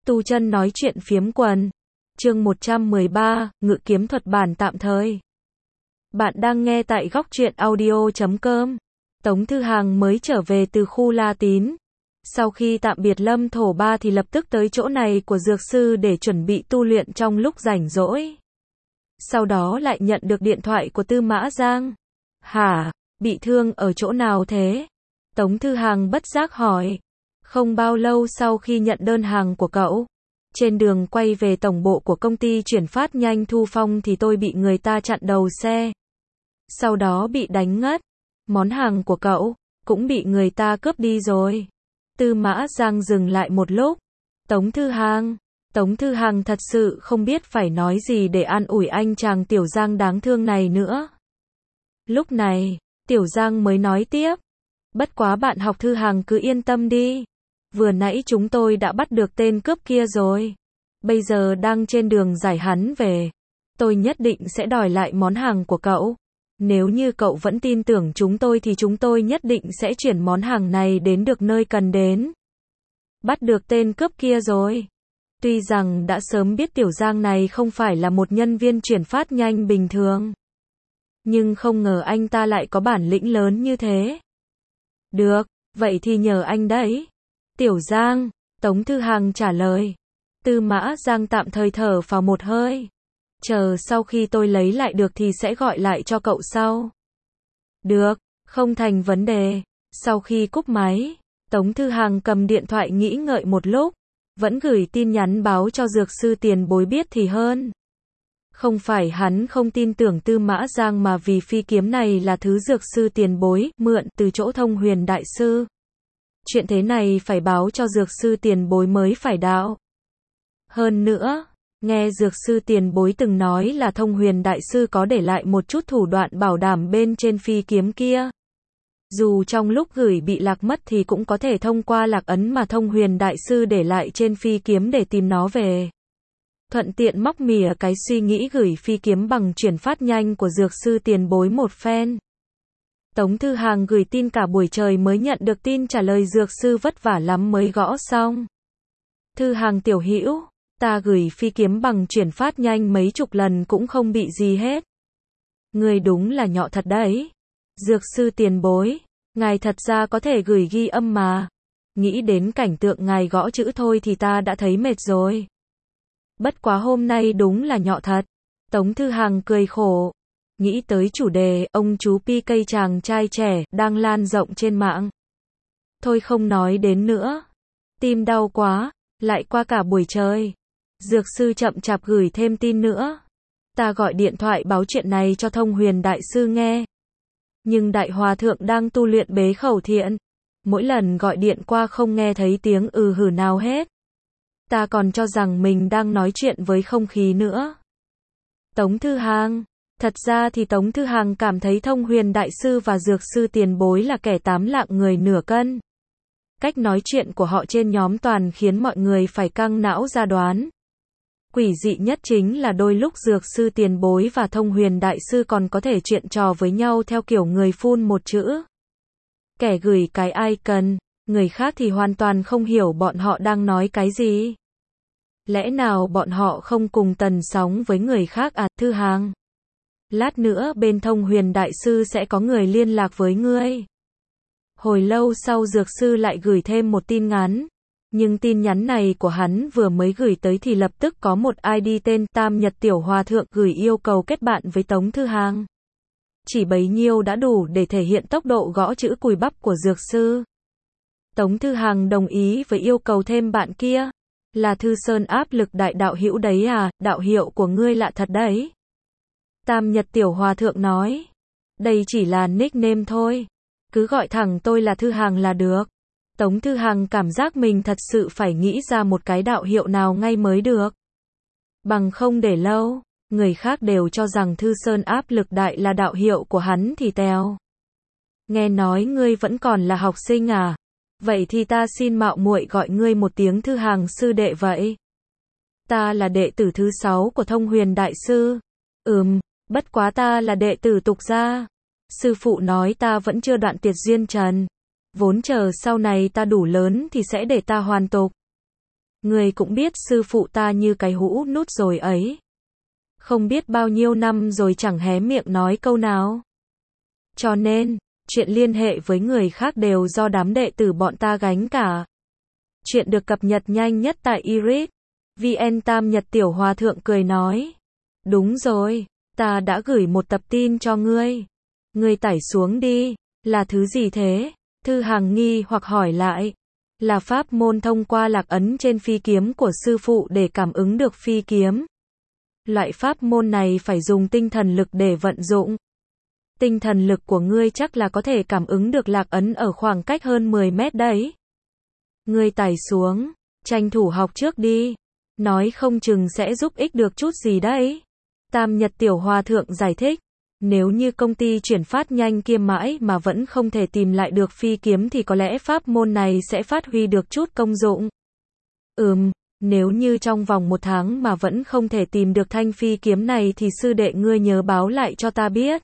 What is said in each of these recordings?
Tu chân nói chuyện phiếm quần. Chương 113, Ngự kiếm thuật bản tạm thời. Bạn đang nghe tại góc truyện audio.com. Tống Thư Hàng mới trở về từ khu La Tín. Sau khi tạm biệt Lâm Thổ Ba thì lập tức tới chỗ này của dược sư để chuẩn bị tu luyện trong lúc rảnh rỗi. Sau đó lại nhận được điện thoại của Tư Mã Giang. Hả, bị thương ở chỗ nào thế? Tống Thư Hàng bất giác hỏi. Không bao lâu sau khi nhận đơn hàng của cậu, trên đường quay về tổng bộ của công ty chuyển phát nhanh Thu Phong thì tôi bị người ta chặn đầu xe. Sau đó bị đánh ngất. Món hàng của cậu cũng bị người ta cướp đi rồi. Tư Mã Giang dừng lại một lúc. Tống Thư Hàng thật sự không biết phải nói gì để an ủi anh chàng Tiểu Giang đáng thương này nữa. Lúc này, Tiểu Giang mới nói tiếp. Bất quá bạn học Thư Hàng cứ yên tâm đi. Vừa nãy chúng tôi đã bắt được tên cướp kia rồi. Bây giờ đang trên đường giải hắn về. Tôi nhất định sẽ đòi lại món hàng của cậu. Nếu như cậu vẫn tin tưởng chúng tôi thì chúng tôi nhất định sẽ chuyển món hàng này đến được nơi cần đến. Bắt được tên cướp kia rồi. Tuy rằng đã sớm biết Tiểu Giang này không phải là một nhân viên chuyển phát nhanh bình thường, nhưng không ngờ anh ta lại có bản lĩnh lớn như thế. Được, vậy thì nhờ anh đấy. Tiểu Giang, Tống Thư Hàng trả lời. Tư Mã Giang tạm thời thở phào một hơi. Chờ sau khi tôi lấy lại được thì sẽ gọi lại cho cậu sau. Được, không thành vấn đề. Sau khi cúp máy, Tống Thư Hàng cầm điện thoại nghĩ ngợi một lúc, vẫn gửi tin nhắn báo cho dược sư Tiền Bối biết thì hơn. Không phải hắn không tin tưởng Tư Mã Giang mà vì phi kiếm này là thứ dược sư Tiền Bối mượn từ chỗ Thông Huyền Đại Sư. Chuyện thế này phải báo cho dược sư Tiền Bối mới phải đạo. Hơn nữa, nghe dược sư Tiền Bối từng nói là Thông Huyền Đại Sư có để lại một chút thủ đoạn bảo đảm bên trên phi kiếm kia. Dù trong lúc gửi bị lạc mất thì cũng có thể thông qua lạc ấn mà Thông Huyền Đại Sư để lại trên phi kiếm để tìm nó về. Thuận tiện móc mỉa cái suy nghĩ gửi phi kiếm bằng chuyển phát nhanh của dược sư Tiền Bối một phen. Tống Thư Hàng gửi tin cả buổi trời mới nhận được tin trả lời dược sư vất vả lắm mới gõ xong. Thư Hàng tiểu hữu, ta gửi phi kiếm bằng chuyển phát nhanh mấy chục lần cũng không bị gì hết. Người đúng là nhọ thật đấy. Dược sư Tiền Bối, ngài thật ra có thể gửi ghi âm mà. Nghĩ đến cảnh tượng ngài gõ chữ thôi thì ta đã thấy mệt rồi. Bất quá hôm nay đúng là nhọ thật. Tống Thư Hàng cười khổ. Nghĩ tới chủ đề ông chú PK chàng trai trẻ đang lan rộng trên mạng. Thôi không nói đến nữa. Tim đau quá, lại qua cả buổi trời. Dược sư chậm chạp gửi thêm tin nữa. Ta gọi điện thoại báo chuyện này cho Thông Huyền Đại Sư nghe. Nhưng Đại Hòa Thượng đang tu luyện bế khẩu thiện. Mỗi lần gọi điện qua không nghe thấy tiếng hử nào hết. Ta còn cho rằng mình đang nói chuyện với không khí nữa. Tống Thư Hàng. Thật ra thì Tống Thư Hàng cảm thấy Thông Huyền Đại Sư và dược sư Tiền Bối là kẻ 8 lạng người nửa cân. Cách nói chuyện của họ trên nhóm toàn khiến mọi người phải căng não ra đoán. Quỷ dị nhất chính là đôi lúc dược sư Tiền Bối và Thông Huyền Đại Sư còn có thể chuyện trò với nhau theo kiểu người phun một chữ. Kẻ gửi cái icon, người khác thì hoàn toàn không hiểu bọn họ đang nói cái gì. Lẽ nào bọn họ không cùng tần sóng với người khác à? Thư Hàng, lát nữa bên Thông Huyền Đại Sư sẽ có người liên lạc với ngươi. Hồi lâu sau dược sư lại gửi thêm một tin ngắn. Nhưng tin nhắn này của hắn vừa mới gửi tới thì lập tức có một ID tên Tam Nhật Tiểu Hòa Thượng gửi yêu cầu kết bạn với Tống Thư Hàng. Chỉ bấy nhiêu đã đủ để thể hiện tốc độ gõ chữ cùi bắp của dược sư. Tống Thư Hàng đồng ý với yêu cầu thêm bạn kia. Là Thư Sơn áp lực đại đạo hữu đấy à, đạo hiệu của ngươi lạ thật đấy. Tam Nhật Tiểu Hòa Thượng nói. Đây chỉ là nickname thôi. Cứ gọi thẳng tôi là Thư Hàng là được. Tống Thư Hàng cảm giác mình thật sự phải nghĩ ra một cái đạo hiệu nào ngay mới được. Bằng không để lâu, người khác đều cho rằng Thư Sơn áp lực đại là đạo hiệu của hắn thì tèo. Nghe nói ngươi vẫn còn là học sinh à? Vậy thì ta xin mạo muội gọi ngươi một tiếng Thư Hàng sư đệ vậy. Ta là đệ tử thứ 6 của Thông Huyền Đại Sư. Bất quá ta là đệ tử tục gia. Sư phụ nói ta vẫn chưa đoạn tiệt duyên trần. Vốn chờ sau này ta đủ lớn thì sẽ để ta hoàn tục. Ngươi cũng biết sư phụ ta như cái hũ nút rồi ấy. Không biết bao nhiêu năm rồi chẳng hé miệng nói câu nào. Cho nên, chuyện liên hệ với người khác đều do đám đệ tử bọn ta gánh cả. Chuyện được cập nhật nhanh nhất tại Iris. VN Tam Nhật Tiểu Hòa Thượng cười nói. Đúng rồi, ta đã gửi một tập tin cho ngươi. Ngươi tải xuống đi. Là thứ gì thế? Thư Hằng nghi hoặc hỏi lại. Là pháp môn thông qua lạc ấn trên phi kiếm của sư phụ để cảm ứng được phi kiếm. Loại pháp môn này phải dùng tinh thần lực để vận dụng. Tinh thần lực của ngươi chắc là có thể cảm ứng được lạc ấn ở khoảng cách hơn 10 mét đấy. Ngươi tải xuống, tranh thủ học trước đi. Nói không chừng sẽ giúp ích được chút gì đấy. Tam Nhật Tiểu Hòa Thượng giải thích. Nếu như công ty chuyển phát nhanh kia mãi mà vẫn không thể tìm lại được phi kiếm thì có lẽ pháp môn này sẽ phát huy được chút công dụng. Nếu như trong vòng 1 tháng mà vẫn không thể tìm được thanh phi kiếm này thì sư đệ ngươi nhớ báo lại cho ta biết.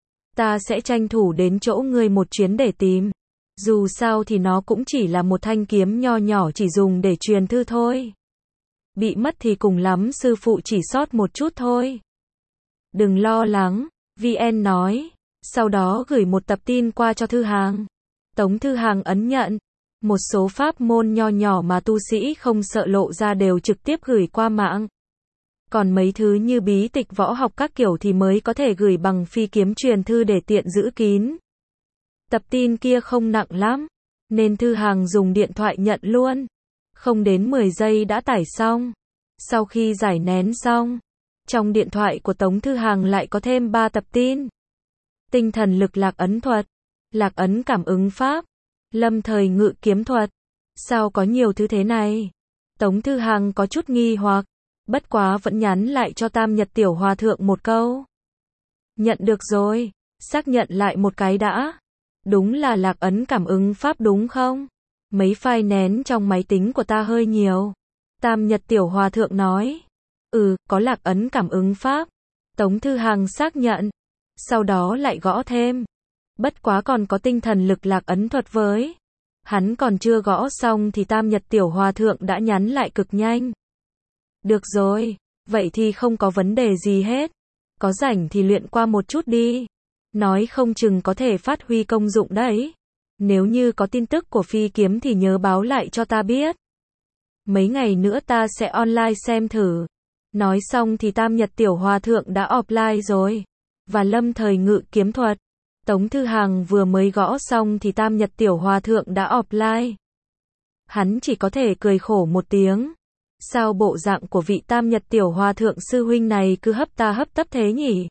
Ta sẽ tranh thủ đến chỗ ngươi một chuyến để tìm. Dù sao thì nó cũng chỉ là một thanh kiếm nho nhỏ chỉ dùng để truyền thư thôi. Bị mất thì cùng lắm sư phụ chỉ sót một chút thôi. Đừng lo lắng, VN nói. Sau đó gửi một tập tin qua cho Thư Hằng. Tống Thư Hằng ấn nhận. Một số pháp môn nho nhỏ mà tu sĩ không sợ lộ ra đều trực tiếp gửi qua mạng. Còn mấy thứ như bí tịch võ học các kiểu thì mới có thể gửi bằng phi kiếm truyền thư để tiện giữ kín. Tập tin kia không nặng lắm, nên Thư Hằng dùng điện thoại nhận luôn. Không đến 10 giây đã tải xong. Sau khi giải nén xong, trong điện thoại của Tống Thư Hằng lại có thêm 3 tập tin. Tinh thần lực lạc ấn thuật, lạc ấn cảm ứng pháp, lâm thời ngự kiếm thuật. Sao có nhiều thứ thế này? Tống Thư Hằng có chút nghi hoặc, bất quá vẫn nhắn lại cho Tam Nhật Tiểu Hòa Thượng một câu. Nhận được rồi, xác nhận lại một cái đã. Đúng là lạc ấn cảm ứng pháp đúng không? Mấy file nén trong máy tính của ta hơi nhiều. Tam Nhật Tiểu Hòa Thượng nói. Có lạc ấn cảm ứng pháp. Tống Thư Hằng xác nhận. Sau đó lại gõ thêm. Bất quá còn có tinh thần lực lạc ấn thuật với. Hắn còn chưa gõ xong thì Tam Nhật Tiểu Hòa Thượng đã nhắn lại cực nhanh. Được rồi, vậy thì không có vấn đề gì hết. Có rảnh thì luyện qua một chút đi. Nói không chừng có thể phát huy công dụng đấy. Nếu như có tin tức của phi kiếm thì nhớ báo lại cho ta biết. Mấy ngày nữa ta sẽ online xem thử. Nói xong thì Tam Nhật Tiểu Hòa Thượng đã offline rồi. Và lâm thời ngự kiếm thuật. Tống Thư Hằng vừa mới gõ xong thì Tam Nhật Tiểu Hòa Thượng đã offline. Hắn chỉ có thể cười khổ một tiếng. Sao bộ dạng của vị Tam Nhật Tiểu Hòa Thượng sư huynh này cứ hấp ta hấp tấp thế nhỉ?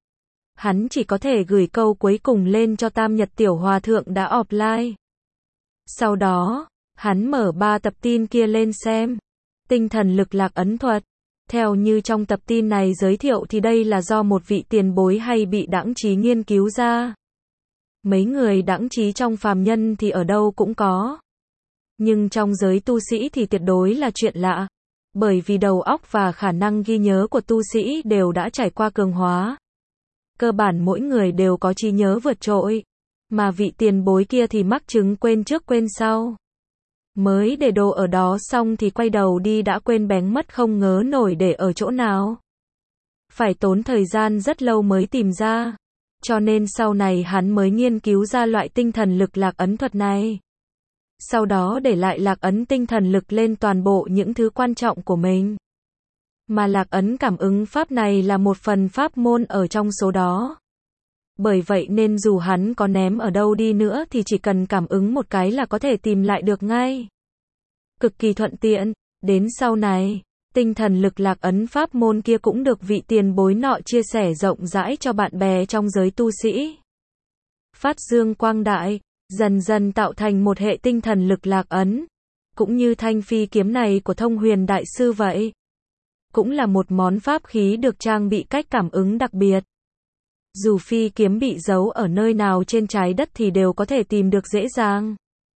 Hắn chỉ có thể gửi câu cuối cùng lên cho Tam Nhật Tiểu Hòa Thượng đã offline. Sau đó, hắn mở 3 tập tin kia lên xem. Tinh thần lực lạc ấn thuật. Theo như trong tập tin này giới thiệu thì đây là do một vị tiền bối hay bị đãng trí nghiên cứu ra. Mấy người đãng trí trong phàm nhân thì ở đâu cũng có. Nhưng trong giới tu sĩ thì tuyệt đối là chuyện lạ. Bởi vì đầu óc và khả năng ghi nhớ của tu sĩ đều đã trải qua cường hóa. Cơ bản mỗi người đều có trí nhớ vượt trội. Mà vị tiền bối kia thì mắc chứng quên trước quên sau. Mới để đồ ở đó xong thì quay đầu đi đã quên bén mất không ngớ nổi để ở chỗ nào. Phải tốn thời gian rất lâu mới tìm ra. Cho nên sau này hắn mới nghiên cứu ra loại tinh thần lực lạc ấn thuật này. Sau đó để lại lạc ấn tinh thần lực lên toàn bộ những thứ quan trọng của mình. Mà lạc ấn cảm ứng pháp này là một phần pháp môn ở trong số đó. Bởi vậy nên dù hắn có ném ở đâu đi nữa thì chỉ cần cảm ứng một cái là có thể tìm lại được ngay. Cực kỳ thuận tiện. Đến sau này, tinh thần lực lạc ấn pháp môn kia cũng được vị tiền bối nọ chia sẻ rộng rãi cho bạn bè trong giới tu sĩ. Phát dương quang đại, dần dần tạo thành một hệ tinh thần lực lạc ấn. Cũng như thanh phi kiếm này của Thông Huyền Đại Sư vậy. Cũng là một món pháp khí được trang bị cách cảm ứng đặc biệt. Dù phi kiếm bị giấu ở nơi nào trên trái đất thì đều có thể tìm được dễ dàng.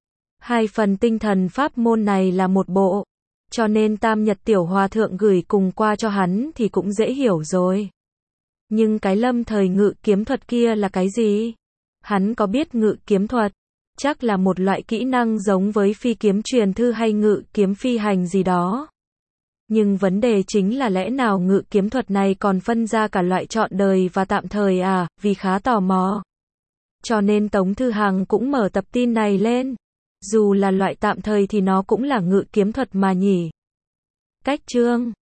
2 phần tinh thần pháp môn này là một bộ. Cho nên Tam Nhật Tiểu Hòa Thượng gửi cùng qua cho hắn thì cũng dễ hiểu rồi. Nhưng cái lâm thời ngự kiếm thuật kia là cái gì? Hắn có biết ngự kiếm thuật, Chắc là một loại kỹ năng giống với phi kiếm truyền thư hay ngự kiếm phi hành gì đó. Nhưng vấn đề chính là lẽ nào ngự kiếm thuật này còn phân ra cả loại trọn đời và tạm thời à, vì khá tò mò. Cho nên Tống Thư Hằng cũng mở tập tin này lên. Dù là loại tạm thời thì nó cũng là ngự kiếm thuật mà nhỉ. Cách chương